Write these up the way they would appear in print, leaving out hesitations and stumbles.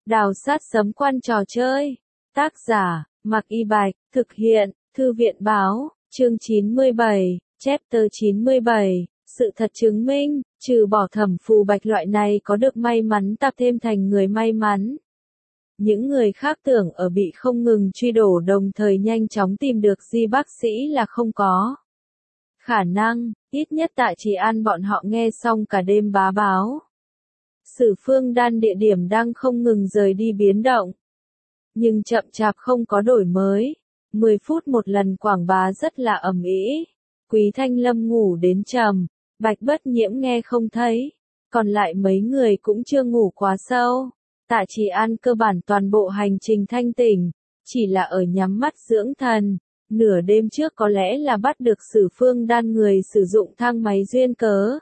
Đào sát sấm quan trò chơi. Tác giả, Mạc Y Bạch, thực hiện, Thư viện báo, chương 97, chapter 97, sự thật chứng minh, trừ bỏ Thẩm Phù Bạch loại này có được may mắn tập thêm thành người may mắn. Những người khác tưởng ở bị không ngừng truy đổ đồng thời nhanh chóng tìm được Di bác sĩ là không có khả năng, ít nhất tại Trì An bọn họ nghe xong cả đêm bá báo. Sử Phương Đan địa điểm đang không ngừng rời đi biến động. Nhưng chậm chạp không có đổi mới. 10 phút một lần quảng bá rất là ầm ĩ. Quý Thanh Lâm ngủ đến trầm, Bạch Bất Nhiễm nghe không thấy. Còn lại mấy người cũng chưa ngủ quá sâu. Tạ Trì An cơ bản toàn bộ hành trình thanh tỉnh, chỉ là ở nhắm mắt dưỡng thần. Nửa đêm trước có lẽ là bắt được Sử Phương Đan người sử dụng thang máy duyên cớ.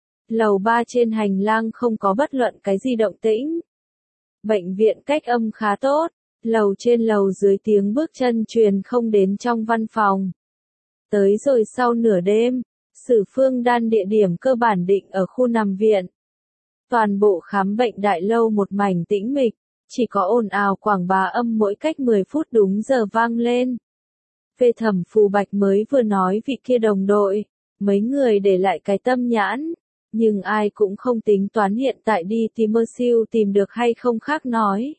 Lầu 3 trên hành lang không có bất luận cái gì động tĩnh. Bệnh viện cách âm khá tốt, lầu trên lầu dưới tiếng bước chân truyền không đến trong văn phòng. Tới rồi sau nửa đêm, Sử Phương Đan địa điểm cơ bản định ở khu nằm viện. Toàn bộ khám bệnh đại lâu một mảnh tĩnh mịch, chỉ có ồn ào quảng bá âm mỗi cách 10 phút đúng giờ vang lên. Về Thẩm Phù Bạch mới vừa nói vị kia đồng đội, mấy người để lại cái tâm nhãn. Nhưng ai cũng không tính toán hiện tại đi tìm mơ siêu tìm được hay không khác nói.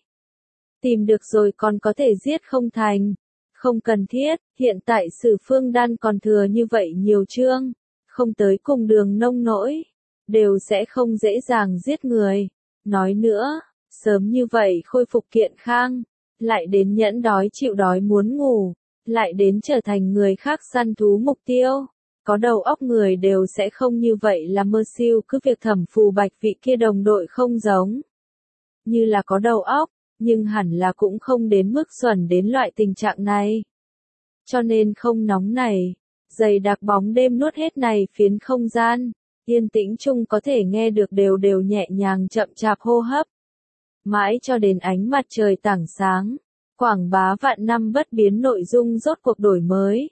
Tìm được rồi còn có thể giết không thành. Không cần thiết, hiện tại Sử Phương Đan còn thừa như vậy nhiều chương. Không tới cùng đường nông nỗi. Đều sẽ không dễ dàng giết người. Nói nữa, sớm như vậy khôi phục kiện khang. Lại đến nhẫn đói chịu đói muốn ngủ. Lại đến trở thành người khác săn thú mục tiêu. Có đầu óc người đều sẽ không như vậy là mơ siêu cứ việc Thẩm Phù Bạch vị kia đồng đội không giống. Như là có đầu óc, nhưng hẳn là cũng không đến mức xuẩn đến loại tình trạng này. Cho nên không nóng này, dày đặc bóng đêm nuốt hết này phiến không gian, yên tĩnh chung có thể nghe được đều đều nhẹ nhàng chậm chạp hô hấp. Mãi cho đến ánh mặt trời tảng sáng, quảng bá vạn năm bất biến nội dung rốt cuộc đổi mới.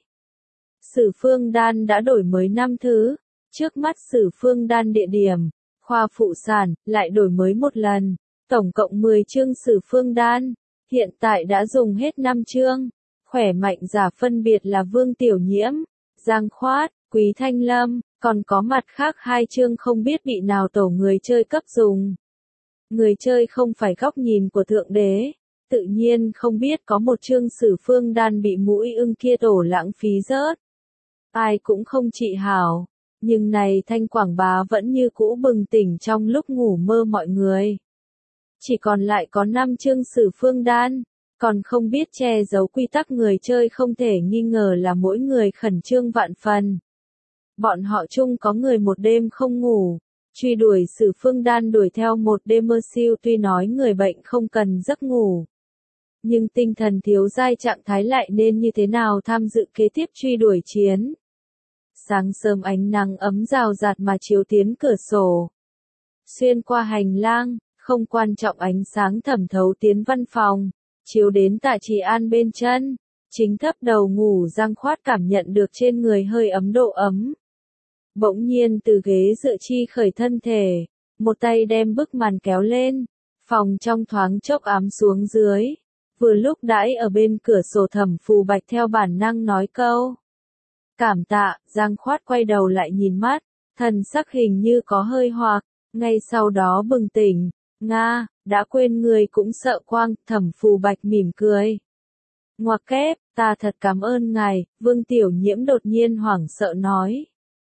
Sử Phương Đan đã đổi mới 5 thứ, trước mắt Sử Phương Đan địa điểm, khoa phụ sản, lại đổi mới một lần, tổng cộng 10 chương Sử Phương Đan, hiện tại đã dùng hết 5 chương, khỏe mạnh giả phân biệt là Vương Tiểu Nhiễm, Giang Khoát, Quý Thanh Lâm, còn có mặt khác 2 chương không biết bị nào tổ người chơi cấp dùng. Người chơi không phải góc nhìn của Thượng Đế, tự nhiên không biết có một chương Sử Phương Đan bị mũi ưng kia tổ lãng phí rớt. Ai cũng không trị hảo, nhưng này thanh quảng bá vẫn như cũ bừng tỉnh trong lúc ngủ mơ mọi người. Chỉ còn lại có 5 chương Sử Phương Đan, còn không biết che giấu quy tắc người chơi không thể nghi ngờ là mỗi người khẩn trương vạn phần. Bọn họ chung có người một đêm không ngủ, truy đuổi Sử Phương Đan đuổi theo một đêm mơ siêu tuy nói người bệnh không cần giấc ngủ. Nhưng tinh thần thiếu giai trạng thái lại nên như thế nào tham dự kế tiếp truy đuổi chiến. Sáng sớm ánh nắng ấm rào rạt mà chiếu tiến cửa sổ. Xuyên qua hành lang, không quan trọng ánh sáng thẩm thấu tiến văn phòng, chiếu đến Tạ Trì An bên chân. Chính thấp đầu ngủ Giang Khoát cảm nhận được trên người hơi ấm độ ấm. Bỗng nhiên từ ghế dựa chi khởi thân thể, một tay đem bức màn kéo lên, phòng trong thoáng chốc ám xuống dưới. Vừa lúc đãi ở bên cửa sổ Thẩm Phù Bạch theo bản năng nói câu. Cảm tạ, Giang Khoát quay đầu lại nhìn mắt, thần sắc hình như có hơi hoặc, ngay sau đó bừng tỉnh, Nga, đã quên người cũng sợ quang, Thẩm Phù Bạch mỉm cười. Ngoặc kép, ta thật cảm ơn ngài, Vương Tiểu Nhiễm đột nhiên hoảng sợ nói.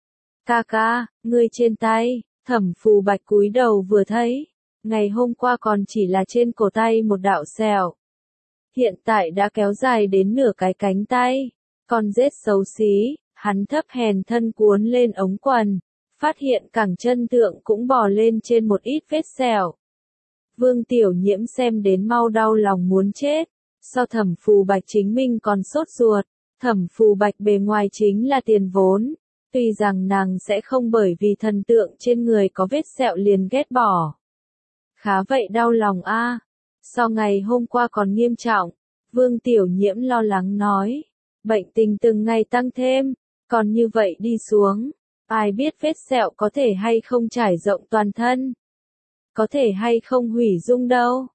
Ca ca, ngươi trên tay, Thẩm Phù Bạch cúi đầu vừa thấy, ngày hôm qua còn chỉ là trên cổ tay một đạo sẹo. Hiện tại đã kéo dài đến nửa cái cánh tay. Con rết xấu xí, hắn thấp hèn thân cuốn lên ống quần, phát hiện cẳng chân thượng cũng bò lên trên một ít vết sẹo. Vương Tiểu Nhiễm xem đến mau đau lòng muốn chết, sau Thẩm Phù Bạch chính mình còn sốt ruột, Thẩm Phù Bạch bề ngoài chính là tiền vốn, tuy rằng nàng sẽ không bởi vì thần tượng trên người có vết sẹo liền ghét bỏ. Khá vậy đau lòng a. Sau ngày hôm qua còn nghiêm trọng, Vương Tiểu Nhiễm lo lắng nói. Bệnh tình từng ngày tăng thêm, còn như vậy đi xuống, ai biết vết sẹo có thể hay không trải rộng toàn thân, có thể hay không hủy dung đâu.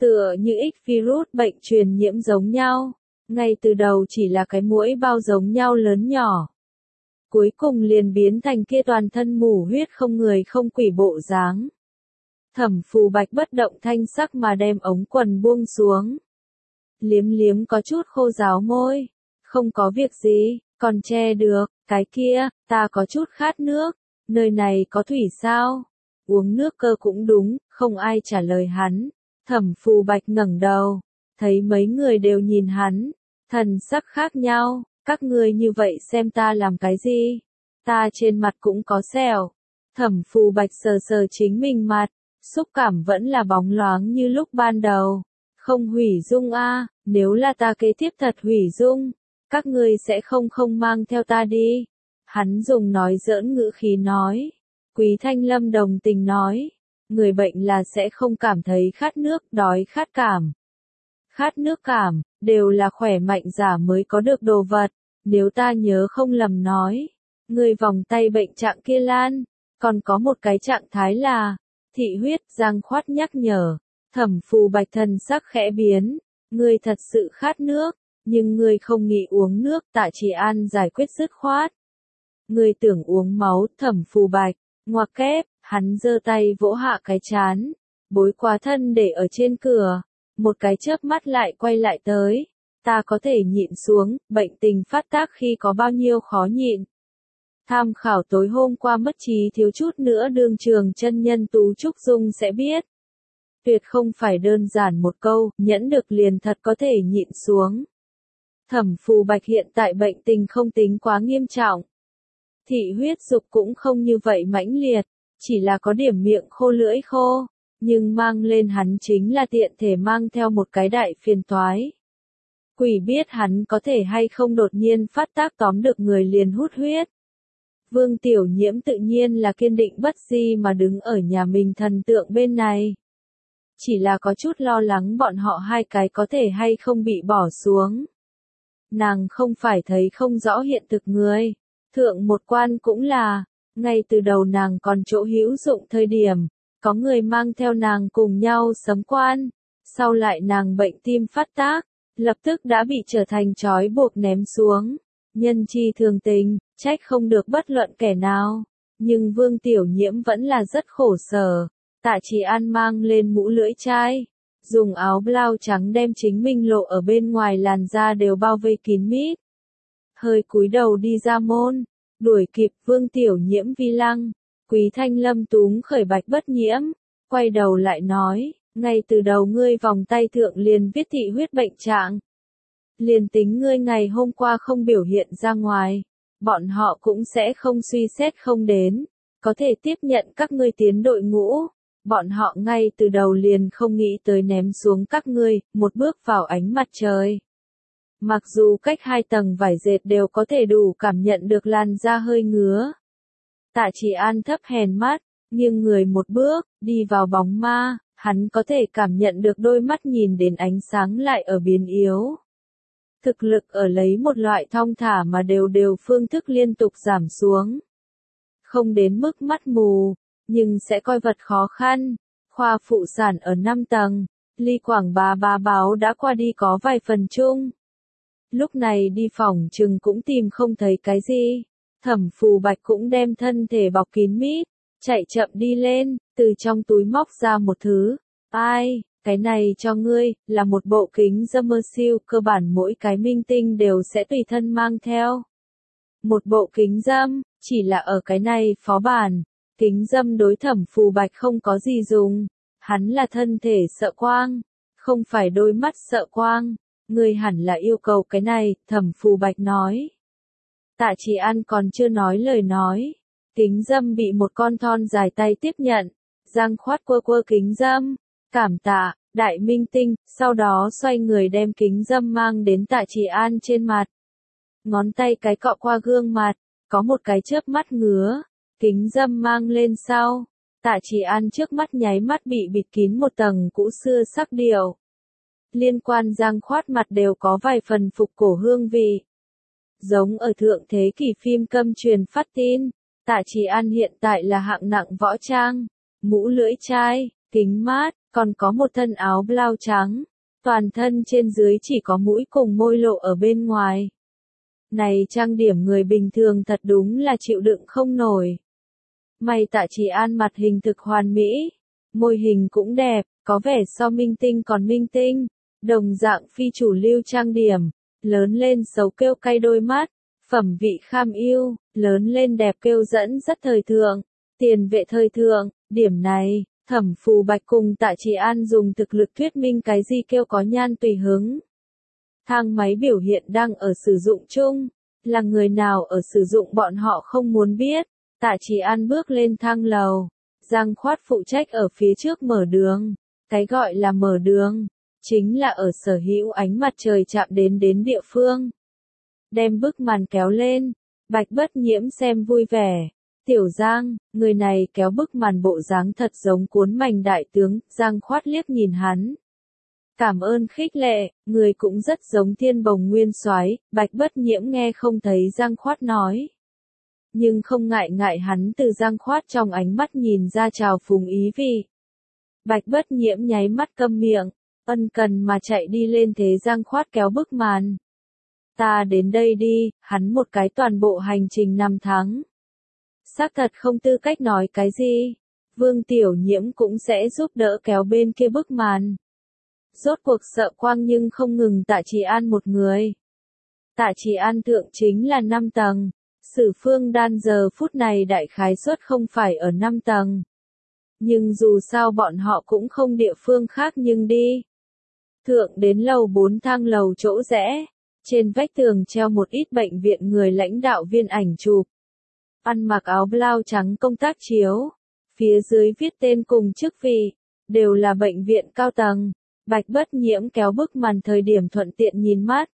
Tựa như X virus bệnh truyền nhiễm giống nhau. Ngay từ đầu chỉ là cái muỗi bao giống nhau lớn nhỏ. Cuối cùng liền biến thành kia toàn thân mù huyết không người không quỷ bộ dáng. Thẩm Phù Bạch bất động thanh sắc mà đem ống quần buông xuống. Liếm liếm có chút khô ráo môi. Không có việc gì, còn che được, cái kia, ta có chút khát nước. Nơi này có thủy sao? Uống nước cơ cũng đúng, không ai trả lời hắn. Thẩm Phù Bạch ngẩng đầu, thấy mấy người đều nhìn hắn, thần sắc khác nhau, các ngươi như vậy xem ta làm cái gì? Ta trên mặt cũng có sẹo. Thẩm Phù Bạch sờ sờ chính mình mặt, xúc cảm vẫn là bóng loáng như lúc ban đầu. Không hủy dung a, nếu là ta kế tiếp thật hủy dung, các ngươi sẽ không mang theo ta đi. Hắn dùng nói giỡn ngữ khí nói. Quý Thanh Lâm đồng tình nói, người bệnh là sẽ không cảm thấy khát nước, đói khát cảm. Khát nước cảm, đều là khỏe mạnh giả mới có được đồ vật, nếu ta nhớ không lầm nói. Người vòng tay bệnh trạng kia Lan, còn có một cái trạng thái là, thị huyết. Giang Khoát nhắc nhở, Thẩm Phù Bạch thần sắc khẽ biến, ngươi thật sự khát nước, nhưng ngươi không nghĩ uống nước. Tạ Chỉ An giải quyết dứt khoát. Ngươi tưởng uống máu. Thẩm Phù Bạch, ngoặc kép, hắn giơ tay vỗ hạ cái chán, bối quá thân để ở trên cửa, một cái chớp mắt lại quay lại tới, ta có thể nhịn xuống, bệnh tình phát tác khi có bao nhiêu khó nhịn. Tham khảo tối hôm qua mất trí thiếu chút nữa đương trường chân nhân Tú Trúc Dung sẽ biết. Tuyệt không phải đơn giản một câu, nhẫn được liền thật có thể nhịn xuống. Thẩm Phù Bạch hiện tại bệnh tình không tính quá nghiêm trọng. Thị huyết dục cũng không như vậy mãnh liệt, chỉ là có điểm miệng khô lưỡi khô, nhưng mang lên hắn chính là tiện thể mang theo một cái đại phiền toái. Quỷ biết hắn có thể hay không đột nhiên phát tác tóm được người liền hút huyết. Vương Tiểu Nhiễm tự nhiên là kiên định bất di mà đứng ở nhà mình thần tượng bên này. Chỉ là có chút lo lắng bọn họ hai cái có thể hay không bị bỏ xuống. Nàng không phải thấy không rõ hiện thực người. Thượng một quan cũng là, ngay từ đầu nàng còn chỗ hữu dụng thời điểm, có người mang theo nàng cùng nhau sấm quan, sau lại nàng bệnh tim phát tác, lập tức đã bị trở thành trói buộc ném xuống. Nhân chi thường tình, trách không được bất luận kẻ nào, nhưng Vương Tiểu Nhiễm vẫn là rất khổ sở. Tạ Chỉ An mang lên mũ lưỡi chai, dùng áo blau trắng đem chính mình lộ ở bên ngoài làn da đều bao vây kín mít. Hơi cúi đầu đi ra môn, đuổi kịp Vương Tiểu Nhiễm vi lăng, Quý Thanh Lâm túm khởi Bạch Bất Nhiễm, quay đầu lại nói, ngay từ đầu ngươi vòng tay thượng liền viết thị huyết bệnh trạng. Liền tính ngươi ngày hôm qua không biểu hiện ra ngoài, bọn họ cũng sẽ không suy xét không đến, có thể tiếp nhận các ngươi tiến đội ngũ. Bọn họ ngay từ đầu liền không nghĩ tới ném xuống các ngươi, một bước vào ánh mặt trời. Mặc dù cách 2 tầng vải dệt đều có thể đủ cảm nhận được làn da hơi ngứa. Tạ Chỉ An thấp hèn mắt, nghiêng người một bước, đi vào bóng ma, hắn có thể cảm nhận được đôi mắt nhìn đến ánh sáng lại ở biến yếu. Thực lực ở lấy một loại thong thả mà đều phương thức liên tục giảm xuống. Không đến mức mắt mù, nhưng sẽ coi vật khó khăn. Khoa phụ sản ở 5 tầng, ly Quảng Bá báo đã qua đi có vài phần chung. Lúc này đi phòng chừng cũng tìm không thấy cái gì. Thẩm Phù Bạch cũng đem thân thể bọc kín mít, chạy chậm đi lên, từ trong túi móc ra một thứ. Ai, cái này cho ngươi, là một bộ kính dâm siêu, cơ bản mỗi cái minh tinh đều sẽ tùy thân mang theo. Một bộ kính dâm, chỉ là ở cái này phó bản. Kính dâm đối Thẩm Phù Bạch không có gì dùng. Hắn là thân thể sợ quang, không phải đôi mắt sợ quang. Ngươi hẳn là yêu cầu cái này, Thẩm Phù Bạch nói. Tạ Chỉ An còn chưa nói lời nói. Kính dâm bị một con thon dài tay tiếp nhận. Giang Khoát quơ kính dâm. Cảm tạ, đại minh tinh, sau đó xoay người đem kính dâm mang đến Tạ Chỉ An trên mặt. Ngón tay cái cọ qua gương mặt, có một cái chớp mắt ngứa. Kính dâm mang lên sau. Tạ Chỉ An trước mắt nháy mắt bị bịt kín một tầng cũ xưa sắc điệu. Liên quan Giang Khoát mặt đều có vài phần phục cổ hương vị. Giống ở thượng thế kỷ phim câm truyền phát tin, Tạ Chỉ An hiện tại là hạng nặng võ trang, mũ lưỡi chai, kính mát, còn có một thân áo blau trắng. Toàn thân trên dưới chỉ có mũi cùng môi lộ ở bên ngoài. Này trang điểm người bình thường thật đúng là chịu đựng không nổi. May Tạ Chỉ An mặt hình thực hoàn mỹ, môi hình cũng đẹp, có vẻ so minh tinh còn minh tinh. Đồng dạng phi chủ lưu trang điểm, lớn lên xấu kêu cay đôi mắt, phẩm vị kham yêu, lớn lên đẹp kêu dẫn rất thời thượng, tiền vệ thời thượng. Điểm này, Thẩm Phù Bạch cùng Tạ Chỉ An dùng thực lực thuyết minh cái gì kêu có nhan tùy hứng. Thang máy biểu hiện đang ở sử dụng chung, là người nào ở sử dụng bọn họ không muốn biết. Tạ Chỉ An bước lên thang lầu, Giang Khoát phụ trách ở phía trước mở đường. Cái gọi là mở đường, chính là ở sở hữu ánh mặt trời chạm đến địa phương. Đem bức màn kéo lên, Bạch Bất Nhiễm xem vui vẻ. Tiểu Giang, người này kéo bức màn bộ dáng thật giống cuốn mảnh đại tướng. Giang Khoát liếc nhìn hắn. Cảm ơn khích lệ, người cũng rất giống Thiên Bồng Nguyên Soái. Bạch Bất Nhiễm nghe không thấy Giang Khoát nói. Nhưng không ngại hắn từ Giang Khoát trong ánh mắt nhìn ra trào phúng ý vị. Bạch Bất Nhiễm nháy mắt câm miệng, ân cần mà chạy đi lên thế Giang Khoát kéo bức màn. Ta đến đây đi, hắn một cái toàn bộ hành trình 5 tháng. Xác thật không tư cách nói cái gì. Vương Tiểu Nhiễm cũng sẽ giúp đỡ kéo bên kia bức màn. Rốt cuộc sợ quang nhưng không ngừng Tạ Chỉ An một người. Tạ Chỉ An thượng chính là 5 tầng. Sử Phương Đan giờ phút này đại khái suất không phải ở 5 tầng. Nhưng dù sao bọn họ cũng không địa phương khác nhưng đi. Thượng đến lầu 4 thang lầu chỗ rẽ. Trên vách tường treo một ít bệnh viện người lãnh đạo viên ảnh chụp. Ăn mặc áo blau trắng công tác chiếu. Phía dưới viết tên cùng chức vị. Đều là bệnh viện cao tầng. Bạch Bất Nhiễm kéo bức màn thời điểm thuận tiện nhìn mắt.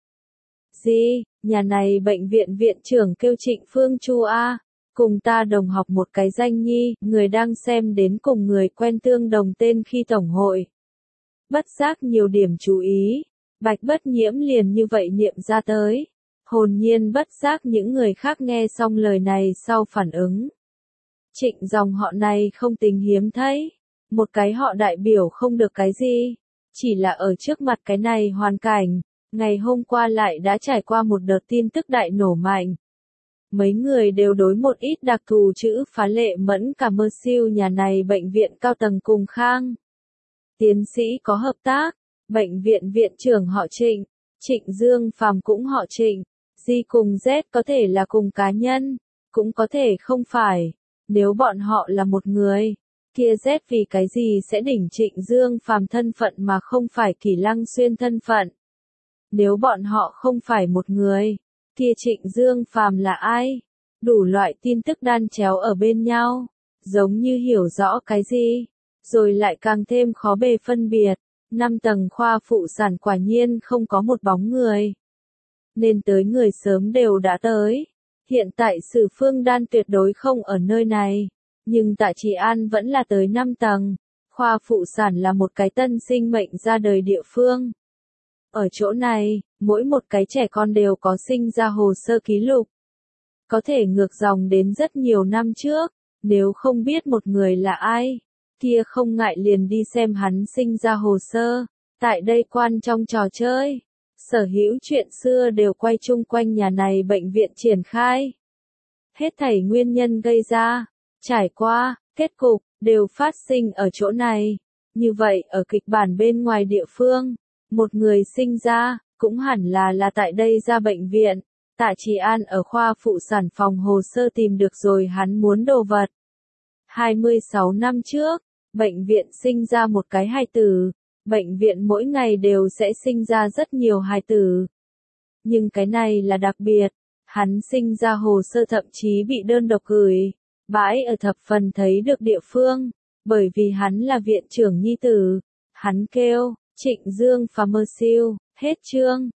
Gì, nhà này bệnh viện viện trưởng kêu Trịnh Phương Chu A. Cùng ta đồng học một cái danh nhi, người đang xem đến cùng người quen tương đồng tên khi tổng hội. Bất giác nhiều điểm chú ý. Bạch Bất Nhiễm liền như vậy niệm ra tới. Hồn nhiên bất giác những người khác nghe xong lời này sau phản ứng. Trịnh dòng họ này không tính hiếm thấy. Một cái họ đại biểu không được cái gì. Chỉ là ở trước mặt cái này hoàn cảnh. Ngày hôm qua lại đã trải qua một đợt tin tức đại nổ mạnh. Mấy người đều đối một ít đặc thù chữ phá lệ mẫn cả mơ siêu nhà này bệnh viện cao tầng cùng Khang. Tiến sĩ có hợp tác, bệnh viện viện trưởng họ Trịnh, Trịnh Dương Phàm cũng họ Trịnh, Di cùng Z có thể là cùng cá nhân, cũng có thể không phải. Nếu bọn họ là một người, kia Z vì cái gì sẽ đỉnh Trịnh Dương Phàm thân phận mà không phải Kỷ Lăng Xuyên thân phận. Nếu bọn họ không phải một người, kia Trịnh Dương Phàm là ai? Đủ loại tin tức đan chéo ở bên nhau, giống như hiểu rõ cái gì, rồi lại càng thêm khó bề phân biệt. 5 tầng khoa phụ sản quả nhiên không có một bóng người. Nên tới người sớm đều đã tới. Hiện tại Sử Phương Đan tuyệt đối không ở nơi này, nhưng Tạ Chỉ An vẫn là tới 5 tầng. Khoa phụ sản là một cái tân sinh mệnh ra đời địa phương. Ở chỗ này, mỗi một cái trẻ con đều có sinh ra hồ sơ ký lục. Có thể ngược dòng đến rất nhiều năm trước, nếu không biết một người là ai, kia không ngại liền đi xem hắn sinh ra hồ sơ. Tại đây quan trong trò chơi, sở hữu chuyện xưa đều quay chung quanh nhà này bệnh viện triển khai. Hết thảy nguyên nhân gây ra, trải qua, kết cục, đều phát sinh ở chỗ này. Như vậy ở kịch bản bên ngoài địa phương, một người sinh ra, cũng hẳn là tại đây ra bệnh viện. Tạ Chỉ An ở khoa phụ sản phòng hồ sơ tìm được rồi hắn muốn đồ vật. 26 năm trước, bệnh viện sinh ra một cái hài tử. Bệnh viện mỗi ngày đều sẽ sinh ra rất nhiều hài tử. Nhưng cái này là đặc biệt. Hắn sinh ra hồ sơ thậm chí bị đơn độc gửi. Bãi ở thập phần thấy được địa phương. Bởi vì hắn là viện trưởng nhi tử. Hắn kêu, Trịnh Dương Phàm mơ siêu, hết chương.